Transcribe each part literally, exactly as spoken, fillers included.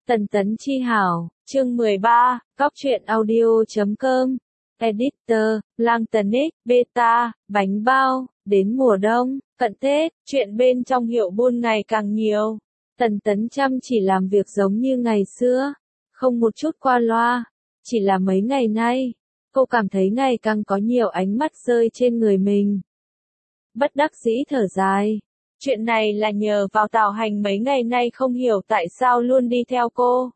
Tần Tấn Chi Hảo, chương mười ba, Cóc truyện audio chấm com, Editor, Lang Tần X, Beta, bánh bao, đến mùa đông, cận Tết, chuyện bên trong hiệu buôn ngày càng nhiều. Tần Tấn chăm chỉ làm việc giống như ngày xưa, không một chút qua loa, chỉ là mấy ngày nay, cô cảm thấy ngày càng có nhiều ánh mắt rơi trên người mình. Bất đắc dĩ thở dài. Chuyện này là nhờ vào Tào Hành mấy ngày nay không hiểu tại sao luôn đi theo cô.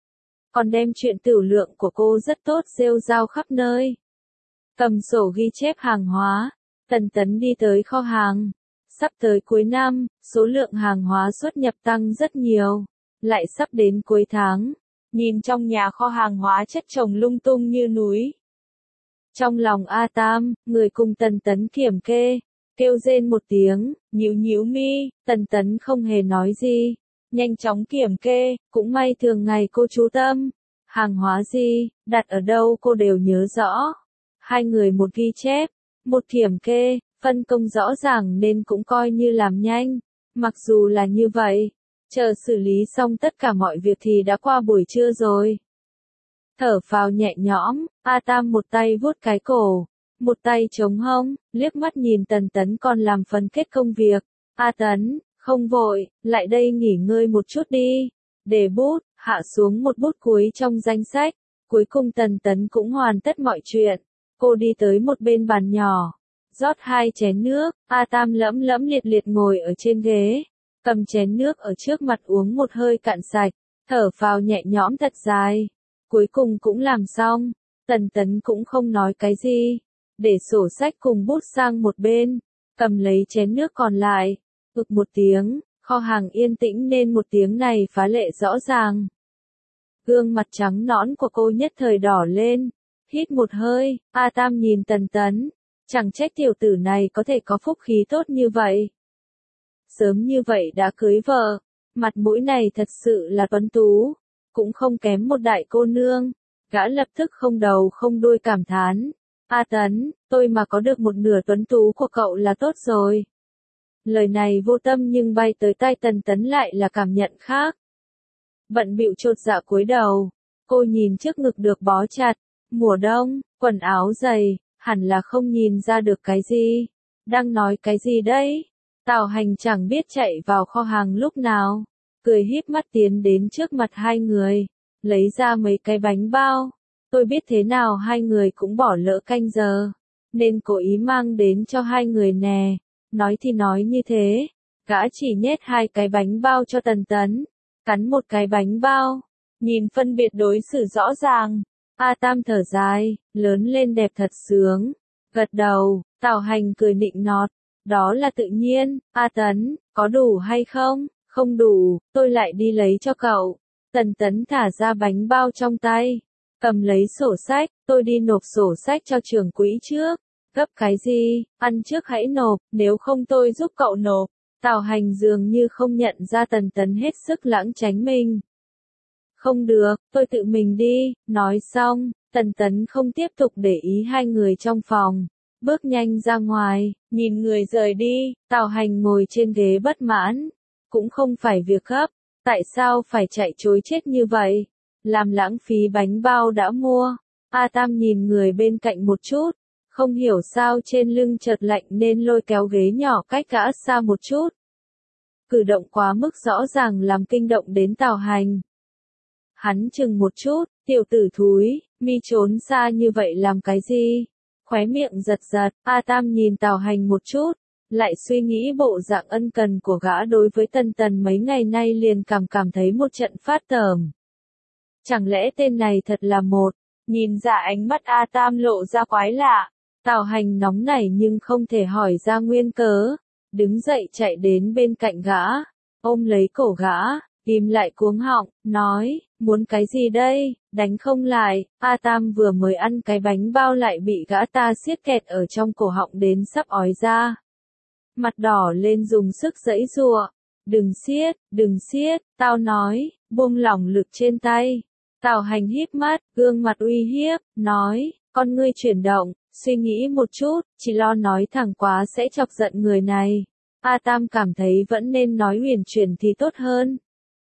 Còn đem chuyện tửu lượng của cô rất tốt rêu rao khắp nơi. Cầm sổ ghi chép hàng hóa, Tần Tấn đi tới kho hàng. Sắp tới cuối năm, số lượng hàng hóa xuất nhập tăng rất nhiều. Lại sắp đến cuối tháng, nhìn trong nhà kho hàng hóa chất chồng lung tung như núi. Trong lòng A Tam, người cùng Tần Tấn kiểm kê. Kêu rên một tiếng, nhíu nhíu mi, Tần Tấn không hề nói gì, nhanh chóng kiểm kê, cũng may thường ngày cô chú tâm, hàng hóa gì, đặt ở đâu cô đều nhớ rõ. Hai người một ghi chép, một kiểm kê, phân công rõ ràng nên cũng coi như làm nhanh, mặc dù là như vậy, chờ xử lý xong tất cả mọi việc thì đã qua buổi trưa rồi. Thở phào nhẹ nhõm, A Tam một tay vuốt cái cổ. Một tay chống hông, liếc mắt nhìn Tần Tấn còn làm phần kết công việc. A Tấn, không vội, lại đây nghỉ ngơi một chút đi. Để bút, hạ xuống một bút cuối trong danh sách. Cuối cùng Tần Tấn cũng hoàn tất mọi chuyện. Cô đi tới một bên bàn nhỏ, rót hai chén nước. A Tam lẫm lẫm liệt liệt ngồi ở trên ghế, cầm chén nước ở trước mặt uống một hơi cạn sạch, thở phào nhẹ nhõm thật dài. Cuối cùng cũng làm xong, Tần Tấn cũng không nói cái gì. Để sổ sách cùng bút sang một bên, cầm lấy chén nước còn lại, ực một tiếng, kho hàng yên tĩnh nên một tiếng này phá lệ rõ ràng. Gương mặt trắng nõn của cô nhất thời đỏ lên, hít một hơi, A Tam nhìn Tần Tấn, chẳng trách tiểu tử này có thể có phúc khí tốt như vậy. Sớm như vậy đã cưới vợ, mặt mũi này thật sự là tuấn tú, cũng không kém một đại cô nương, gã lập tức không đầu không đuôi cảm thán. A Tấn, tôi mà có được một nửa tuấn tú của cậu là tốt rồi. Lời này vô tâm nhưng bay tới tai Tần Tấn lại là cảm nhận khác. Bận bịu chột dạ cúi đầu, cô nhìn trước ngực được bó chặt, mùa đông, quần áo dày, hẳn là không nhìn ra được cái gì. Đang nói cái gì đấy? Tào Hành chẳng biết chạy vào kho hàng lúc nào, cười híp mắt tiến đến trước mặt hai người, lấy ra mấy cái bánh bao. Tôi biết thế nào hai người cũng bỏ lỡ canh giờ, nên cố ý mang đến cho hai người nè. Nói thì nói như thế, gã chỉ nhét hai cái bánh bao cho Tần Tấn, cắn một cái bánh bao, nhìn phân biệt đối xử rõ ràng. A Tam thở dài, lớn lên đẹp thật sướng, gật đầu. Tào Hành cười nịnh nọt, đó là tự nhiên. A Tấn, có đủ hay không? Không đủ, tôi lại đi lấy cho cậu. Tần Tấn thả ra bánh bao trong tay. Cầm lấy sổ sách, tôi đi nộp sổ sách cho trưởng quỹ trước. Gấp cái gì, ăn trước hãy nộp, nếu không tôi giúp cậu nộp. Tào Hành dường như không nhận ra Tần Tấn hết sức lãng tránh mình. Không được, tôi tự mình đi. Nói xong, Tần Tấn không tiếp tục để ý hai người trong phòng, bước nhanh ra ngoài, nhìn người rời đi. Tào Hành ngồi trên ghế bất mãn, cũng không phải việc gấp, tại sao phải chạy trối chết như vậy? Làm lãng phí bánh bao đã mua. A Tam nhìn người bên cạnh một chút, không hiểu sao trên lưng chợt lạnh nên lôi kéo ghế nhỏ cách gã xa một chút. Cử động quá mức rõ ràng làm kinh động đến Tào Hành. Hắn chừng một chút, tiểu tử thúi, mi trốn xa như vậy làm cái gì? Khóe miệng giật giật, A Tam nhìn Tào Hành một chút, lại suy nghĩ bộ dạng ân cần của gã đối với Tần Tần mấy ngày nay liền cảm cảm thấy một trận phát tởm. Chẳng lẽ tên này thật là một, nhìn ra ánh mắt A Tam lộ ra quái lạ. Tào Hành nóng nảy nhưng không thể hỏi ra nguyên cớ, đứng dậy chạy đến bên cạnh gã, ôm lấy cổ gã, ghim lại cuống họng, nói, muốn cái gì đây, đánh không lại. A Tam vừa mới ăn cái bánh bao lại bị gã ta siết kẹt ở trong cổ họng đến sắp ói ra. Mặt đỏ lên dùng sức giãy giụa, đừng siết, đừng siết, tao nói, buông lỏng lực trên tay. Tào Hành híp mắt, gương mặt uy hiếp, nói, con ngươi chuyển động, suy nghĩ một chút, chỉ lo nói thẳng quá sẽ chọc giận người này. A Tam cảm thấy vẫn nên nói huyền chuyển thì tốt hơn.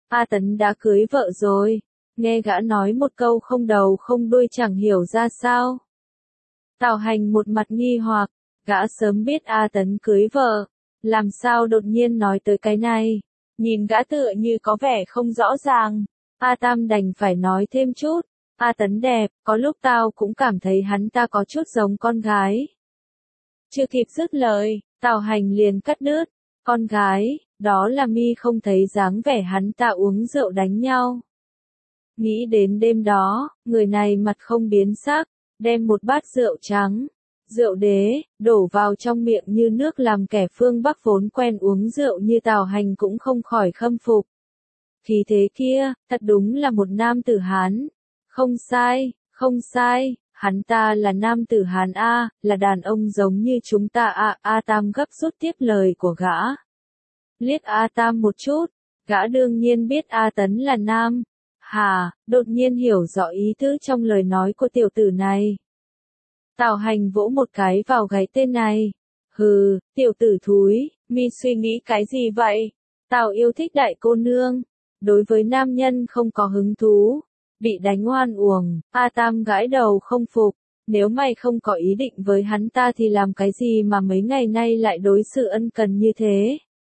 A Tấn đã cưới vợ rồi. Nghe gã nói một câu không đầu không đuôi chẳng hiểu ra sao. Tào Hành một mặt nghi hoặc, gã sớm biết A Tấn cưới vợ, làm sao đột nhiên nói tới cái này. Nhìn gã tựa như có vẻ không rõ ràng, A Tam đành phải nói thêm chút. A Tấn đẹp, có lúc tao cũng cảm thấy hắn ta có chút giống con gái. Chưa kịp dứt lời, Tào Hành liền cắt đứt. Con gái, đó là mi không thấy dáng vẻ hắn ta uống rượu đánh nhau. Nghĩ đến đêm đó, người này mặt không biến sắc, đem một bát rượu trắng, rượu đế, đổ vào trong miệng như nước làm kẻ phương Bắc vốn quen uống rượu như Tào Hành cũng không khỏi khâm phục. Khí thế kia, thật đúng là một nam tử Hán. Không sai, không sai, hắn ta là nam tử Hán A, là đàn ông giống như chúng ta A. A Tam gấp rút tiếp lời của gã. Liếc A Tam một chút, gã đương nhiên biết A Tấn là nam. Hà, đột nhiên hiểu rõ ý tứ trong lời nói của tiểu tử này. Tào Hành vỗ một cái vào gáy tên này. Hừ, tiểu tử thúi, mi suy nghĩ cái gì vậy? Tào yêu thích đại cô nương. Đối với nam nhân không có hứng thú. Bị đánh oan uổng, A Tam gãi đầu không phục. Nếu mày không có ý định với hắn ta thì làm cái gì mà mấy ngày nay lại đối xử ân cần như thế?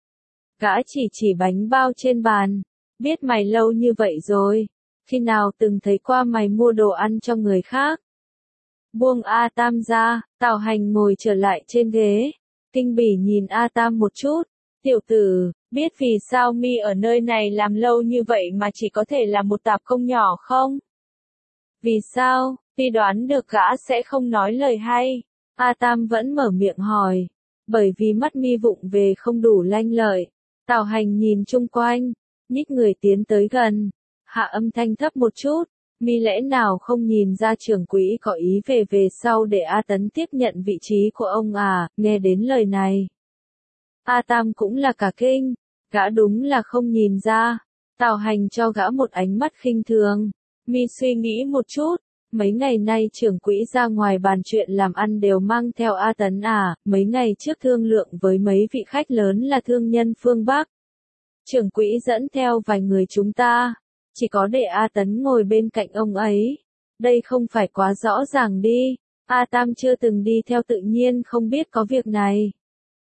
Gã chỉ chỉ bánh bao trên bàn. Biết mày lâu như vậy rồi. Khi nào từng thấy qua mày mua đồ ăn cho người khác? Buông A Tam ra, Tào Hành ngồi trở lại trên ghế. Kinh bỉ nhìn A Tam một chút. Tiểu tử, biết vì sao mi ở nơi này làm lâu như vậy mà chỉ có thể là một tạp công nhỏ không? Vì sao? Vì đoán được gã sẽ không nói lời hay. A Tam vẫn mở miệng hỏi. Bởi vì mắt mi vụng về không đủ lanh lợi. Tào Hành nhìn chung quanh, nhích người tiến tới gần, hạ âm thanh thấp một chút. Mi lẽ nào không nhìn ra trưởng quỹ có ý về về sau để A Tấn tiếp nhận vị trí của ông à? Nghe đến lời này, A Tam cũng là cả kinh, gã đúng là không nhìn ra. Tào Hành cho gã một ánh mắt khinh thường. Mi suy nghĩ một chút, mấy ngày nay trưởng quỹ ra ngoài bàn chuyện làm ăn đều mang theo A Tấn à? Mấy ngày trước thương lượng với mấy vị khách lớn là thương nhân phương Bắc. Trưởng quỹ dẫn theo vài người chúng ta, chỉ có để A Tấn ngồi bên cạnh ông ấy. Đây không phải quá rõ ràng đi. A Tam chưa từng đi theo tự nhiên không biết có việc này.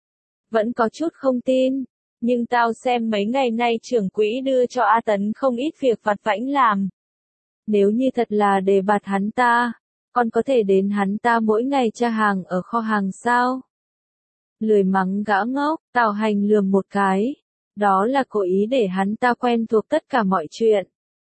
Vẫn có chút không tin, nhưng tao xem mấy ngày nay trưởng quỹ đưa cho A Tấn không ít việc vặt vãnh làm. Nếu như thật là đề bạt hắn ta, còn có thể đến hắn ta mỗi ngày tra hàng ở kho hàng sao? Lười mắng gã ngốc, Tào Hành lườm một cái. Đó là cố ý để hắn ta quen thuộc tất cả mọi chuyện.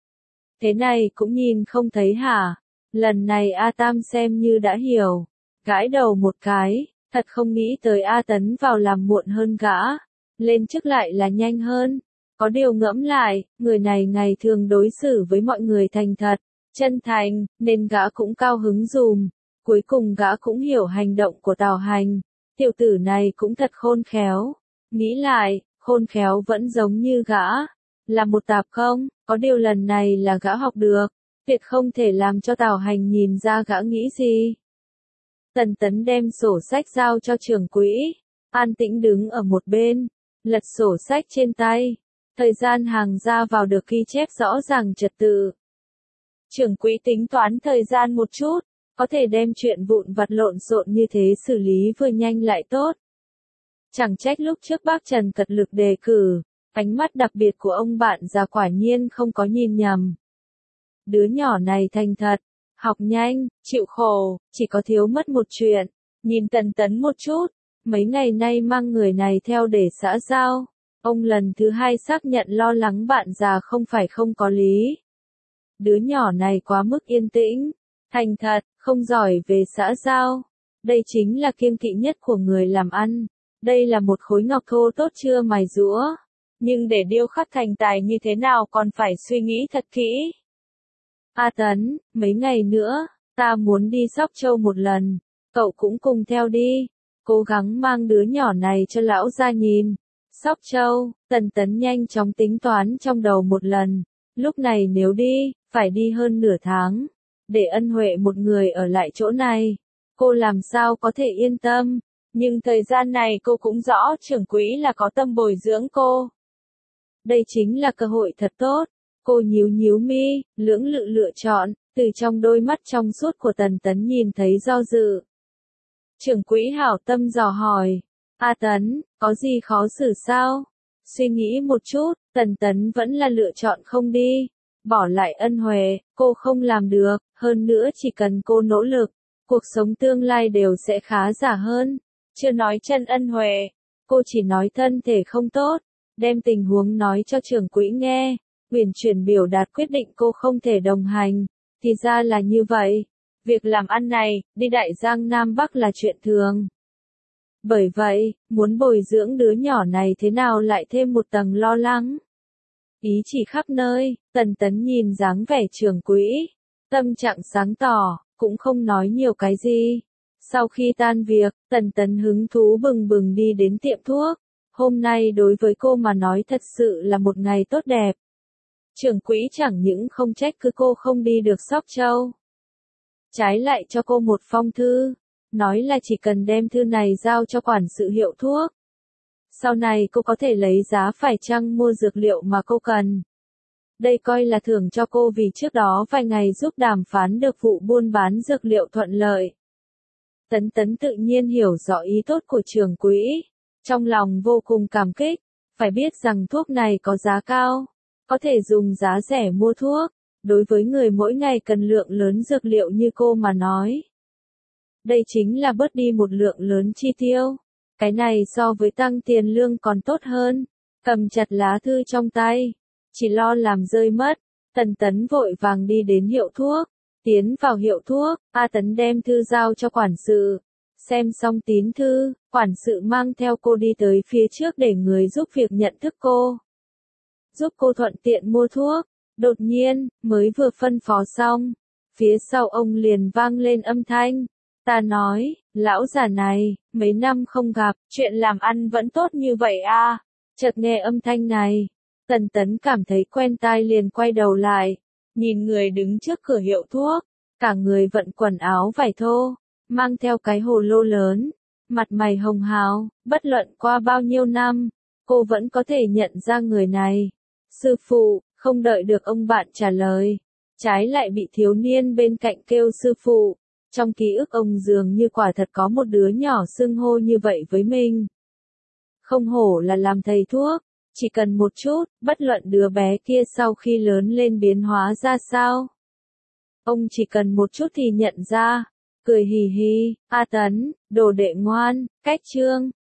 Thế này cũng nhìn không thấy hả? Lần này A Tam xem như đã hiểu. Gãi đầu một cái, thật không nghĩ tới A Tấn vào làm muộn hơn gã. Lên chức lại là nhanh hơn. Có điều ngẫm lại, người này ngày thường đối xử với mọi người thành thật, chân thành, nên gã cũng cao hứng dùm. Cuối cùng gã cũng hiểu hành động của Tào Hành. Tiểu tử này cũng thật khôn khéo. Nghĩ lại, khôn khéo vẫn giống như gã. Là một tạp công, có điều lần này là gã học được. Tuyệt không thể làm cho Tào Hành nhìn ra gã nghĩ gì. Tần Tấn đem sổ sách giao cho trưởng quỹ. An tĩnh đứng ở một bên, lật sổ sách trên tay. Thời gian hàng ra vào được ghi chép rõ ràng trật tự. Trưởng quỹ tính toán thời gian một chút, có thể đem chuyện vụn vặt lộn xộn như thế xử lý vừa nhanh lại tốt. Chẳng trách lúc trước bác Trần cật lực đề cử, ánh mắt đặc biệt của ông bạn già quả nhiên không có nhìn nhầm. Đứa nhỏ này thành thật, học nhanh, chịu khổ, chỉ có thiếu mất một chuyện. Nhìn Tần Tấn một chút, mấy ngày nay mang người này theo để xã giao. Ông lần thứ hai xác nhận lo lắng bạn già không phải không có lý. Đứa nhỏ này quá mức yên tĩnh, thành thật, không giỏi về xã giao. Đây chính là kiêng kỵ nhất của người làm ăn. Đây là một khối ngọc thô tốt chưa mài giũa. Nhưng để điêu khắc thành tài như thế nào còn phải suy nghĩ thật kỹ. A Tấn, mấy ngày nữa, ta muốn đi Sóc Châu một lần. Cậu cũng cùng theo đi. Cố gắng mang đứa nhỏ này cho lão gia nhìn. Sóc Châu, Tần Tấn nhanh chóng tính toán trong đầu một lần. Lúc này nếu đi, phải đi hơn nửa tháng. Để ân huệ một người ở lại chỗ này. Cô làm sao có thể yên tâm. Nhưng thời gian này cô cũng rõ trưởng quỹ là có tâm bồi dưỡng cô. Đây chính là cơ hội thật tốt. Cô nhíu nhíu mi, lưỡng lự lựa chọn, từ trong đôi mắt trong suốt của Tần Tấn nhìn thấy do dự. Trưởng quỹ hảo tâm dò hỏi, A Tấn, có gì khó xử sao? Suy nghĩ một chút, Tần Tấn vẫn là lựa chọn không đi. Bỏ lại Ân Huệ, cô không làm được, hơn nữa chỉ cần cô nỗ lực, cuộc sống tương lai đều sẽ khá giả hơn. Chưa nói chân Ân Huệ, cô chỉ nói thân thể không tốt, đem tình huống nói cho trưởng quỹ nghe, uyển chuyển biểu đạt quyết định cô không thể đồng hành. Thì ra là như vậy, việc làm ăn này, đi Đại Giang Nam Bắc là chuyện thường. Bởi vậy, muốn bồi dưỡng đứa nhỏ này thế nào lại thêm một tầng lo lắng. Ý chỉ khắp nơi, Tần Tấn nhìn dáng vẻ trưởng quỹ, tâm trạng sáng tỏ, cũng không nói nhiều cái gì. Sau khi tan việc, Tần Tấn hứng thú bừng bừng đi đến tiệm thuốc. Hôm nay đối với cô mà nói thật sự là một ngày tốt đẹp. Trưởng quỹ chẳng những không trách cứ cô không đi được Sóc Châu, trái lại cho cô một phong thư, nói là chỉ cần đem thư này giao cho quản sự hiệu thuốc. Sau này cô có thể lấy giá phải chăng mua dược liệu mà cô cần. Đây coi là thưởng cho cô vì trước đó vài ngày giúp đàm phán được vụ buôn bán dược liệu thuận lợi. Tấn Tấn tự nhiên hiểu rõ ý tốt của trưởng quỹ, trong lòng vô cùng cảm kích, phải biết rằng thuốc này có giá cao, có thể dùng giá rẻ mua thuốc, đối với người mỗi ngày cần lượng lớn dược liệu như cô mà nói. Đây chính là bớt đi một lượng lớn chi tiêu, cái này so với tăng tiền lương còn tốt hơn. Cầm chặt lá thư trong tay, chỉ lo làm rơi mất, Tần Tấn vội vàng đi đến hiệu thuốc, tiến vào hiệu thuốc, A Tấn đem thư giao cho quản sự. Xem xong tín thư, quản sự mang theo cô đi tới phía trước để người giúp việc nhận thức cô. Giúp cô thuận tiện mua thuốc. Đột nhiên, mới vừa phân phó xong, phía sau ông liền vang lên âm thanh. Ta nói, lão già này, mấy năm không gặp, chuyện làm ăn vẫn tốt như vậy à? Chợt nghe âm thanh này, Tần Tấn cảm thấy quen tai liền quay đầu lại, nhìn người đứng trước cửa hiệu thuốc, cả người vận quần áo vải thô, mang theo cái hồ lô lớn, mặt mày hồng hào, bất luận qua bao nhiêu năm, cô vẫn có thể nhận ra người này. Sư phụ, không đợi được ông bạn trả lời, trái lại bị thiếu niên bên cạnh kêu sư phụ. Trong ký ức ông dường như quả thật có một đứa nhỏ xưng hô như vậy với mình. Không hổ là làm thầy thuốc, chỉ cần một chút, bất luận đứa bé kia sau khi lớn lên biến hóa ra sao. Ông chỉ cần một chút thì nhận ra, cười hì hì, A Tấn, đồ đệ ngoan, cách chương.